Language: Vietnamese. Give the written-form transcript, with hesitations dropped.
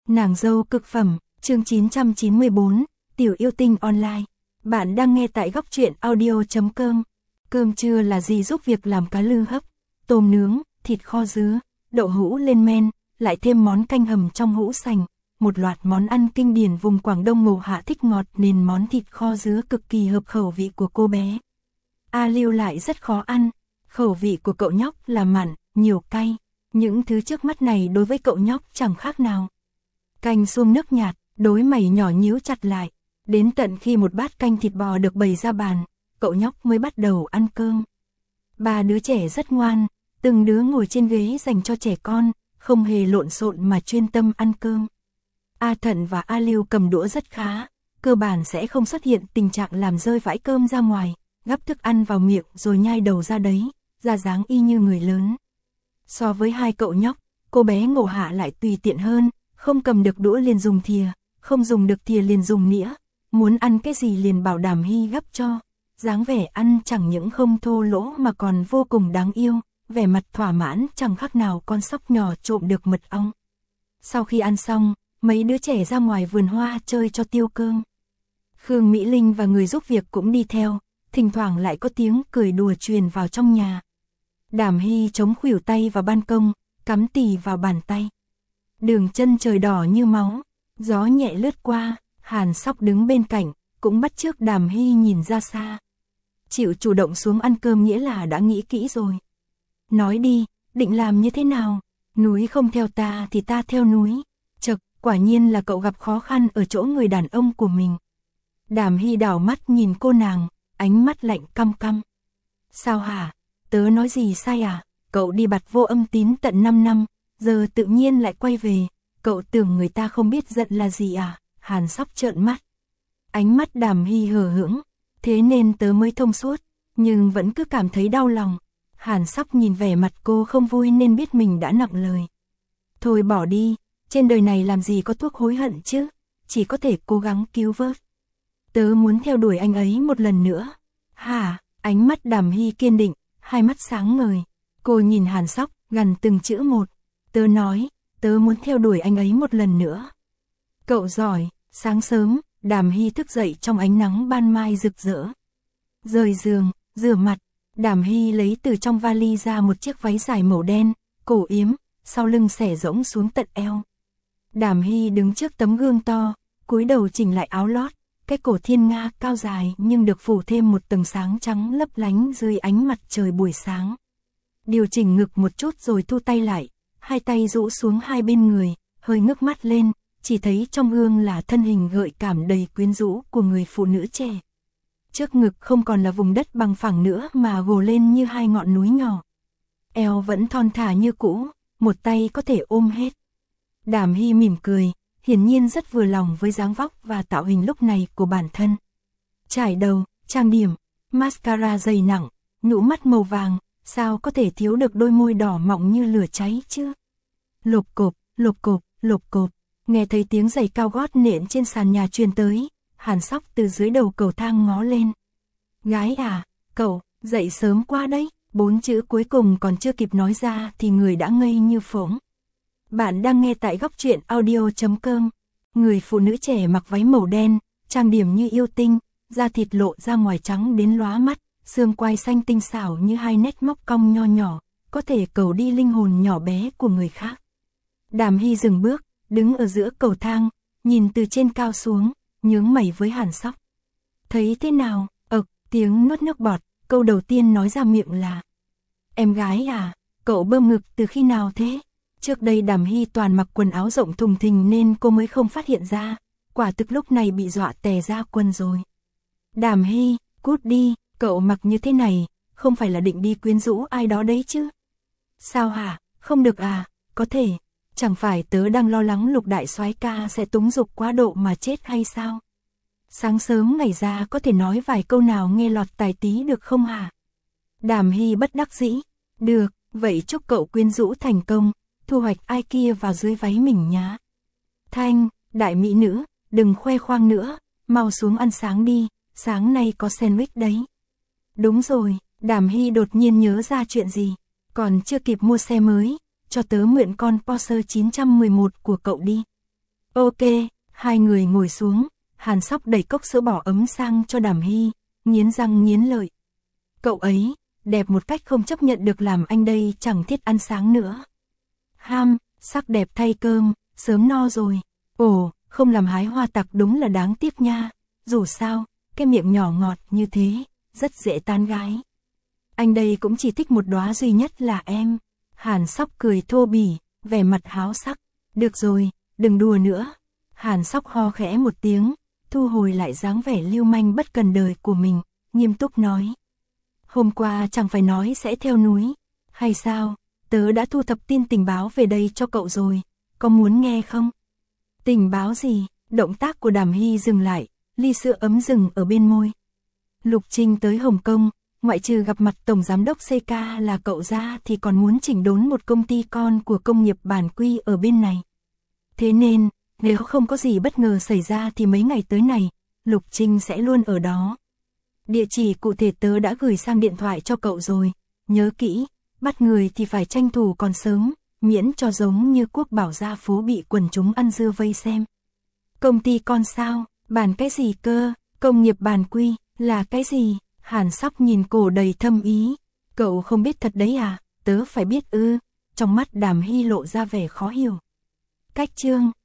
Nàng dâu cực phẩm, chương 994, Tiểu yêu tinh online. Bạn đang nghe tại góc truyện audio.com. Cơm trưa là gì giúp việc làm cá lư hấp, tôm nướng, thịt kho dứa, đậu hũ lên men, lại thêm món canh hầm trong hũ sành. Một loạt món ăn kinh điển vùng Quảng Đông Ngô Hạ thích ngọt nên món thịt kho dứa cực kỳ hợp khẩu vị của cô bé. A Lưu lại rất khó ăn, khẩu vị của cậu nhóc là mặn, nhiều cay. Những thứ trước mắt này đối với cậu nhóc chẳng khác nào. Canh xuông nước nhạt, đôi mày nhỏ nhíu chặt lại. Đến tận khi một bát canh thịt bò được bày ra bàn, cậu nhóc mới bắt đầu ăn cơm. Ba đứa trẻ rất ngoan, từng đứa ngồi trên ghế dành cho trẻ con, không hề lộn xộn mà chuyên tâm ăn cơm. A Thận và A Lưu cầm đũa rất khá, cơ bản sẽ không xuất hiện tình trạng làm rơi vãi cơm ra ngoài, gắp thức ăn vào miệng rồi nhai đầu ra đấy, ra dáng y như người lớn. So với hai cậu nhóc, cô bé Ngô Hạ lại tùy tiện hơn, không cầm được đũa liền dùng thìa, không dùng được thìa liền dùng nĩa, muốn ăn cái gì liền bảo Đàm Hy gắp cho. Dáng vẻ ăn chẳng những không thô lỗ mà còn vô cùng đáng yêu, vẻ mặt thỏa mãn chẳng khác nào con sóc nhỏ trộm được mật ong. Sau khi ăn xong, mấy đứa trẻ ra ngoài vườn hoa chơi cho tiêu cơm. Khương Mỹ Linh và người giúp việc cũng đi theo, thỉnh thoảng lại có tiếng cười đùa truyền vào trong nhà. Đàm Hy chống khuỷu tay vào ban công, cắm tì vào bàn tay. Đường chân trời đỏ như máu, gió nhẹ lướt qua, Hàn Sóc đứng bên cạnh, cũng bắt chước Đàm Hy nhìn ra xa. Chịu chủ động xuống ăn cơm nghĩa là đã nghĩ kỹ rồi. Nói đi, định làm như thế nào? Núi không theo ta thì ta theo núi. Chật, quả nhiên là cậu gặp khó khăn ở chỗ người đàn ông của mình. Đàm Hy đảo mắt nhìn cô nàng, ánh mắt lạnh căm căm. Sao hả? Tớ nói gì sai à? Cậu đi bặt Vô Âm Tín tận 5 năm, giờ tự nhiên lại quay về. Cậu tưởng người ta không biết giận là gì à? Hàn Sóc trợn mắt. Ánh mắt Đàm Hy hờ hững. Thế nên tớ mới thông suốt, nhưng vẫn cứ cảm thấy đau lòng. Hàn Sóc nhìn vẻ mặt cô không vui nên biết mình đã nặng lời. Thôi bỏ đi, trên đời này làm gì có thuốc hối hận chứ, chỉ có thể cố gắng cứu vớt. Tớ muốn theo đuổi anh ấy một lần nữa. Hả? Ánh mắt Đàm Hy kiên định, hai mắt sáng ngời. Cô nhìn Hàn Sóc, gằn từng chữ một. Tớ nói, tớ muốn theo đuổi anh ấy một lần nữa. Cậu giỏi. Sáng sớm, Đàm Hy thức dậy trong ánh nắng ban mai rực rỡ. Rời giường, rửa mặt, Đàm Hy lấy từ trong vali ra một chiếc váy dài màu đen, cổ yếm, sau lưng xẻ rỗng xuống tận eo. Đàm Hy đứng trước tấm gương to, cúi đầu chỉnh lại áo lót, cái cổ thiên nga cao dài nhưng được phủ thêm một tầng sáng trắng lấp lánh dưới ánh mặt trời buổi sáng. Điều chỉnh ngực một chút rồi thu tay lại, hai tay rũ xuống hai bên người, hơi ngước mắt lên. Chỉ thấy trong gương là thân hình gợi cảm đầy quyến rũ của người phụ nữ trẻ. Trước ngực không còn là vùng đất bằng phẳng nữa mà gồ lên như hai ngọn núi nhỏ. Eo vẫn thon thả như cũ, một tay có thể ôm hết. Đàm Hy mỉm cười, hiển nhiên rất vừa lòng với dáng vóc và tạo hình lúc này của bản thân. Trải đầu, trang điểm, mascara dày nặng, nhũ mắt màu vàng, sao có thể thiếu được đôi môi đỏ mọng như lửa cháy chứ? Lộp cộp, lộp cộp, lộp cộp. Nghe thấy tiếng giày cao gót nện trên sàn nhà truyền tới, Hàn Sóc từ dưới đầu cầu thang ngó lên. Gái à, cậu, dậy sớm quá đấy, 4 chữ cuối cùng còn chưa kịp nói ra thì người đã ngây như phỗng. Bạn đang nghe tại góc truyện audio.com. Người phụ nữ trẻ mặc váy màu đen, trang điểm như yêu tinh, da thịt lộ ra ngoài trắng đến lóa mắt, xương quai xanh tinh xảo như hai nét móc cong nho nhỏ, có thể cầu đi linh hồn nhỏ bé của người khác. Đàm Hy dừng bước, đứng ở giữa cầu thang, nhìn từ trên cao xuống, nhướng mày với Hàn Sóc. Thấy thế nào? Tiếng nuốt nước bọt, câu đầu tiên nói ra miệng là: Em gái à, cậu bơm ngực từ khi nào thế? Trước đây Đàm Hy toàn mặc quần áo rộng thùng thình nên cô mới không phát hiện ra, quả thực lúc này bị dọa tè ra quần rồi. Đàm Hy, cút đi, cậu mặc như thế này, không phải là định đi quyến rũ ai đó đấy chứ? Sao hả? Không được à? Có thể. Chẳng phải tớ đang lo lắng Lục đại soái ca sẽ túng dục quá độ mà chết hay sao? Sáng sớm ngày ra có thể nói vài câu nào nghe lọt tai tí được không hả? Đàm Hy bất đắc dĩ. Được, vậy chúc cậu quyến rũ thành công, thu hoạch ai kia vào dưới váy mình nhá. Thanh, đại mỹ nữ, đừng khoe khoang nữa, mau xuống ăn sáng đi, sáng nay có sandwich đấy. Đúng rồi, Đàm Hy đột nhiên nhớ ra chuyện gì, còn chưa kịp mua xe mới. Cho tớ mượn con Porsche 911 của cậu đi. Ok, hai người ngồi xuống, Hàn Sóc đẩy cốc sữa bò ấm sang cho Đàm Hy, nghiến răng nghiến lợi. Cậu ấy, đẹp một cách không chấp nhận được làm anh đây chẳng thiết ăn sáng nữa. Ham, sắc đẹp thay cơm, sớm no rồi. Ồ, không làm hái hoa tặc đúng là đáng tiếc nha. Dù sao, cái miệng nhỏ ngọt như thế, rất dễ tán gái. Anh đây cũng chỉ thích một đóa duy nhất là em. Hàn Sóc cười thô bỉ, vẻ mặt háo sắc. Được rồi, đừng đùa nữa. Hàn Sóc ho khẽ một tiếng, thu hồi lại dáng vẻ lưu manh bất cần đời của mình, nghiêm túc nói. Hôm qua chẳng phải nói sẽ theo núi, hay sao? Tớ đã thu thập tin tình báo về đây cho cậu rồi, có muốn nghe không? Tình báo gì? Động tác của Đàm Hy dừng lại, ly sữa ấm dừng ở bên môi. Lục Trinh tới Hồng Kông, ngoại trừ gặp mặt Tổng Giám đốc CK là cậu ra thì còn muốn chỉnh đốn một công ty con của công nghiệp bản quy ở bên này. Thế nên, nếu không có gì bất ngờ xảy ra thì mấy ngày tới này, Lục Trinh sẽ luôn ở đó. Địa chỉ cụ thể tớ đã gửi sang điện thoại cho cậu rồi, nhớ kỹ, bắt người thì phải tranh thủ còn sớm, miễn cho giống như Quốc Bảo gia phố bị quần chúng ăn dưa vây xem. Công ty con sao, bản cái gì cơ, công nghiệp bản quy, là cái gì? Hàn Sóc nhìn cô đầy thâm ý, cậu không biết thật đấy à, tớ phải biết ư, trong mắt Đàm Hy lộ ra vẻ khó hiểu. Cách chương